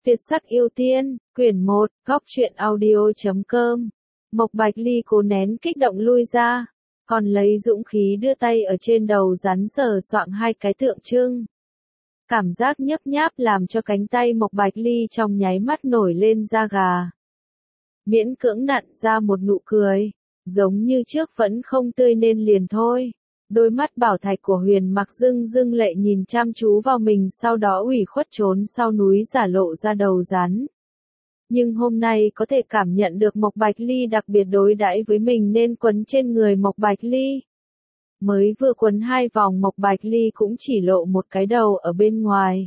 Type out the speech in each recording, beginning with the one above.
Việt sắc yêu tiên, quyển 1, góc truyện audio.com. Mộc Bạch Ly cố nén kích động lui ra, còn lấy dũng khí đưa tay ở trên đầu rắn sờ soạng hai cái tượng trưng. Cảm giác nhấp nháp làm cho cánh tay Mộc Bạch Ly trong nháy mắt nổi lên da gà. Miễn cưỡng nặn ra một nụ cười, giống như trước vẫn không tươi nên liền thôi. Đôi mắt bảo thạch của Huyền Mặc rưng rưng lệ nhìn chăm chú vào mình, sau đó ủy khuất trốn sau núi giả lộ ra đầu rắn. Nhưng hôm nay có thể cảm nhận được Mộc Bạch Ly đặc biệt đối đãi với mình nên quấn trên người Mộc Bạch Ly. Mới vừa quấn 2 vòng Mộc Bạch Ly cũng chỉ lộ một cái đầu ở bên ngoài.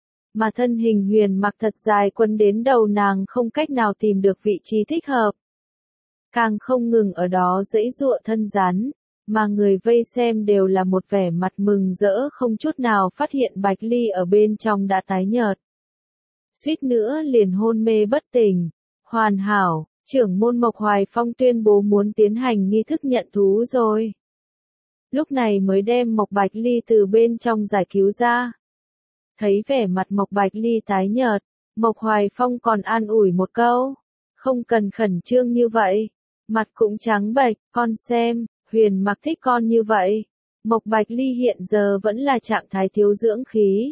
Mà thân hình Huyền Mặc thật dài quấn đến đầu nàng không cách nào tìm được vị trí thích hợp. Càng không ngừng ở đó giãy giụa thân rắn, mà người vây xem đều là một vẻ mặt mừng rỡ không chút nào phát hiện Bạch Ly ở bên trong đã tái nhợt. Suýt nữa liền hôn mê bất tỉnh. Hoàn hảo, trưởng môn Mộc Hoài Phong tuyên bố muốn tiến hành nghi thức nhận thú rồi. Lúc này mới đem Mộc Bạch Ly từ bên trong giải cứu ra. Thấy vẻ mặt Mộc Bạch Ly tái nhợt, Mộc Hoài Phong còn an ủi một câu. Không cần khẩn trương như vậy. Mặt cũng trắng bệch, con xem, Huyền Mặc thích con như vậy. Mộc Bạch Ly hiện giờ vẫn là trạng thái thiếu dưỡng khí.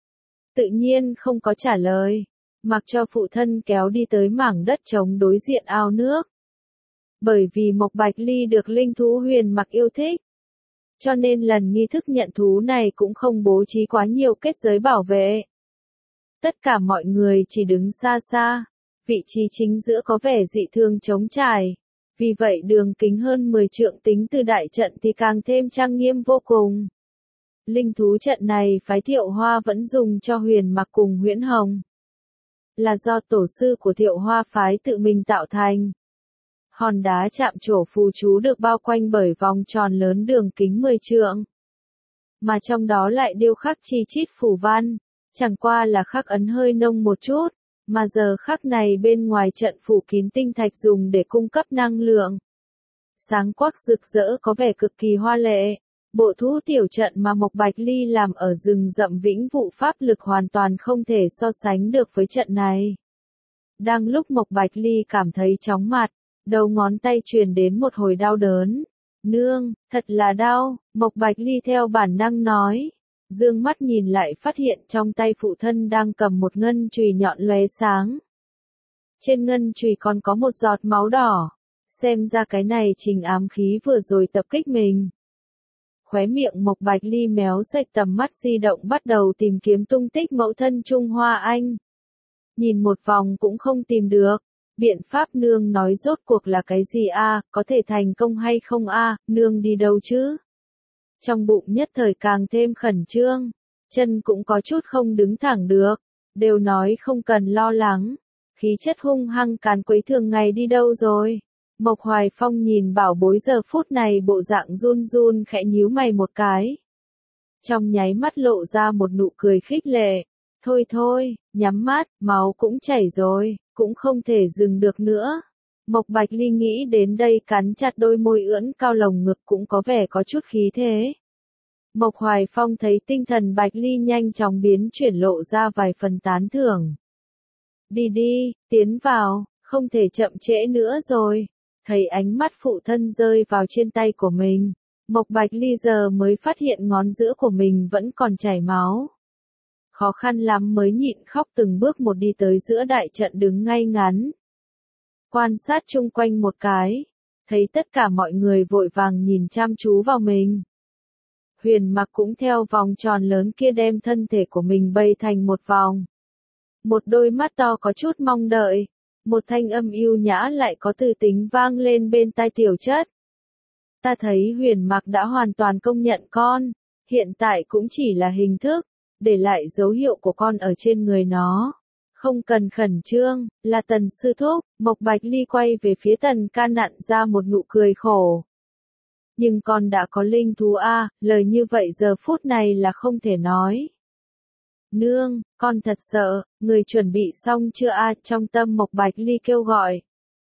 Tự nhiên không có trả lời, mặc cho phụ thân kéo đi tới mảng đất trống đối diện ao nước. Bởi vì Mộc Bạch Ly được linh thú Huyền Mặc yêu thích, cho nên lần nghi thức nhận thú này cũng không bố trí quá nhiều kết giới bảo vệ. Tất cả mọi người chỉ đứng xa xa, vị trí chính giữa có vẻ dị thường trống trải. Vì vậy đường kính hơn 10 trượng tính từ đại trận thì càng thêm trang nghiêm vô cùng. Linh thú trận này phái Thiệu Hoa vẫn dùng cho Huyền Mặc cùng Huyễn Hồng. Là do tổ sư của Thiệu Hoa phái tự mình tạo thành. Hòn đá chạm trổ phù chú được bao quanh bởi vòng tròn lớn đường kính 10 trượng. Mà trong đó lại điêu khắc chi chít phù văn, chẳng qua là khắc ấn hơi nông một chút. Mà giờ khắc này bên ngoài trận phủ kín tinh thạch dùng để cung cấp năng lượng. Sáng quắc rực rỡ có vẻ cực kỳ hoa lệ. Bộ thú tiểu trận mà Mộc Bạch Ly làm ở rừng rậm Vĩnh Vụ pháp lực hoàn toàn không thể so sánh được với trận này. Đang lúc Mộc Bạch Ly cảm thấy chóng mặt, đầu ngón tay truyền đến một hồi đau đớn. Nương, thật là đau, Mộc Bạch Ly theo bản năng nói. Dương mắt nhìn lại phát hiện trong tay phụ thân đang cầm một ngân chùy nhọn lóe sáng. Trên ngân chùy còn có một giọt máu đỏ. Xem ra cái này chính ám khí vừa rồi tập kích mình. Khóe miệng Mộc Bạch Ly méo sạch, tầm mắt di động bắt đầu tìm kiếm tung tích mẫu thân Trung Hoa Anh. Nhìn một vòng cũng không tìm được. Biện pháp nương nói rốt cuộc là cái gì a? Có thể thành công hay không a? Nương đi đâu chứ? Trong bụng nhất thời càng thêm khẩn trương, chân cũng có chút không đứng thẳng được, đều nói không cần lo lắng, khí chất hung hăng càn quấy thường ngày đi đâu rồi. Mộc Hoài Phong nhìn bảo bối giờ phút này bộ dạng run run khẽ nhíu mày một cái. Trong nháy mắt lộ ra một nụ cười khích lệ, thôi thôi, nhắm mắt, máu cũng chảy rồi, cũng không thể dừng được nữa. Mộc Bạch Ly nghĩ đến đây cắn chặt đôi môi ưỡn cao lồng ngực cũng có vẻ có chút khí thế. Mộc Hoài Phong thấy tinh thần Bạch Ly nhanh chóng biến chuyển lộ ra vài phần tán thưởng. Đi đi, tiến vào, không thể chậm trễ nữa rồi. Thấy ánh mắt phụ thân rơi vào trên tay của mình, Mộc Bạch Ly giờ mới phát hiện ngón giữa của mình vẫn còn chảy máu. Khó khăn lắm mới nhịn khóc từng bước một đi tới giữa đại trận đứng ngay ngắn. Quan sát chung quanh một cái, thấy tất cả mọi người vội vàng nhìn chăm chú vào mình. Huyền Mặc cũng theo vòng tròn lớn kia đem thân thể của mình bày thành một vòng. Một đôi mắt to có chút mong đợi, một thanh âm yêu nhã lại có từ tính vang lên bên tai tiểu chất. Ta thấy Huyền Mặc đã hoàn toàn công nhận con, hiện tại cũng chỉ là hình thức, để lại dấu hiệu của con ở trên người nó. Không cần khẩn trương, là Tần sư thúc. Mộc Bạch Ly quay về phía Tần Ca nặn ra một nụ cười khổ. Nhưng con đã có linh thú a, lời như vậy giờ phút này là không thể nói. Nương, con thật sợ, người chuẩn bị xong chưa a? Trong tâm Mộc Bạch Ly kêu gọi.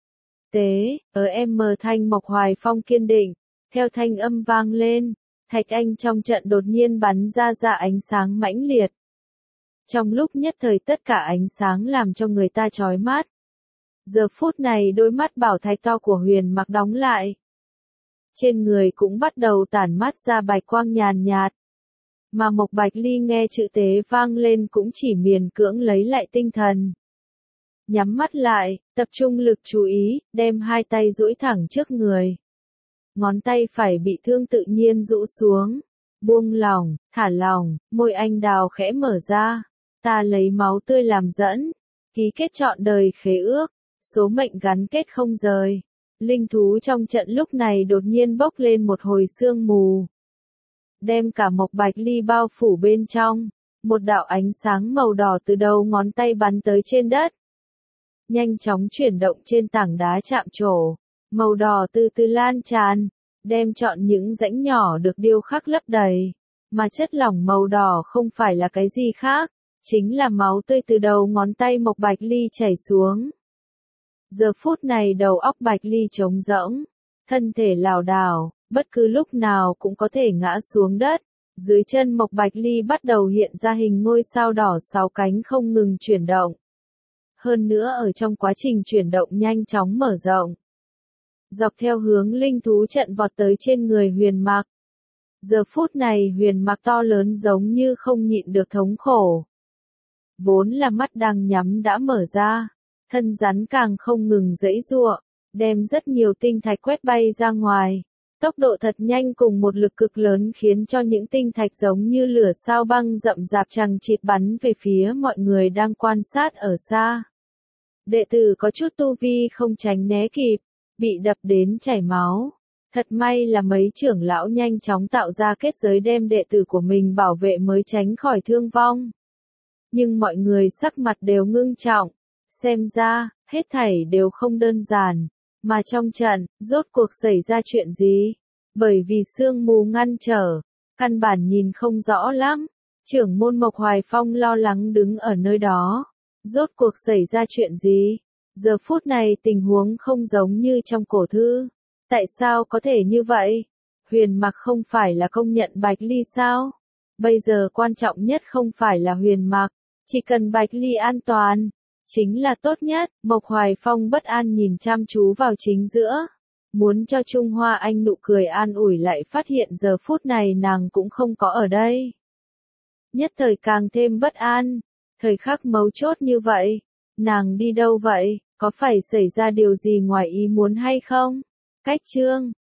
Tế, em mờ thanh Mộc Hoài Phong kiên định, theo thanh âm vang lên, thạch anh trong trận đột nhiên bắn ra ánh sáng mãnh liệt. Trong lúc nhất thời tất cả ánh sáng làm cho người ta chói mắt. Giờ phút này đôi mắt bảo thạch to của Huyền Mặc đóng lại. Trên người cũng bắt đầu tản mát ra bạch quang nhàn nhạt. Mà Mộc Bạch Ly nghe chữ tế vang lên cũng chỉ miễn cưỡng lấy lại tinh thần. Nhắm mắt lại, tập trung lực chú ý, đem hai tay duỗi thẳng trước người. Ngón tay phải bị thương tự nhiên rũ xuống. Buông lỏng, thả lỏng, môi anh đào khẽ mở ra. Ta lấy máu tươi làm dẫn. Ký kết trọn đời khế ước. Số mệnh gắn kết không rời. Linh thú trong trận lúc này đột nhiên bốc lên một hồi sương mù. Đem cả Mộc Bạch Ly bao phủ bên trong. Một đạo ánh sáng màu đỏ từ đầu ngón tay bắn tới trên đất. Nhanh chóng chuyển động trên tảng đá chạm trổ. Màu đỏ từ từ lan tràn. Đem chọn những rãnh nhỏ được điêu khắc lấp đầy. Mà chất lỏng màu đỏ không phải là cái gì khác. Chính là máu tươi từ đầu ngón tay Mộc Bạch Ly chảy xuống. Giờ phút này đầu óc Bạch Ly trống rỗng. Thân thể lảo đảo, bất cứ lúc nào cũng có thể ngã xuống đất. Dưới chân Mộc Bạch Ly bắt đầu hiện ra hình ngôi sao đỏ 6 cánh không ngừng chuyển động. Hơn nữa ở trong quá trình chuyển động nhanh chóng mở rộng. Dọc theo hướng linh thú trận vọt tới trên người Huyền Mặc. Giờ phút này Huyền Mặc to lớn giống như không nhịn được thống khổ. Vốn là mắt đang nhắm đã mở ra. Thân rắn càng không ngừng giãy giụa, đem rất nhiều tinh thạch quét bay ra ngoài. Tốc độ thật nhanh cùng một lực cực lớn khiến cho những tinh thạch giống như lửa sao băng rậm rạp chằng chịt bắn về phía mọi người đang quan sát ở xa. Đệ tử có chút tu vi không tránh né kịp, bị đập đến chảy máu. Thật may là mấy trưởng lão nhanh chóng tạo ra kết giới đem đệ tử của mình bảo vệ mới tránh khỏi thương vong. Nhưng mọi người sắc mặt đều ngưng trọng. Xem ra, hết thảy đều không đơn giản. Mà trong trận, rốt cuộc xảy ra chuyện gì? Bởi vì sương mù ngăn trở, căn bản nhìn không rõ lắm. Trưởng môn Mộc Hoài Phong lo lắng đứng ở nơi đó. Rốt cuộc xảy ra chuyện gì? Giờ phút này tình huống không giống như trong cổ thư. Tại sao có thể như vậy? Huyền Mặc không phải là công nhận Bạch Ly sao? Bây giờ quan trọng nhất không phải là Huyền Mặc, chỉ cần Bạch Ly an toàn. Chính là tốt nhất. Mộc Hoài Phong bất an nhìn chăm chú vào chính giữa. Muốn cho Trung Hoa Anh nụ cười an ủi lại phát hiện giờ phút này nàng cũng không có ở đây. Nhất thời càng thêm bất an. Thời khắc mấu chốt như vậy. Nàng đi đâu vậy? Có phải xảy ra điều gì ngoài ý muốn hay không? Cách chương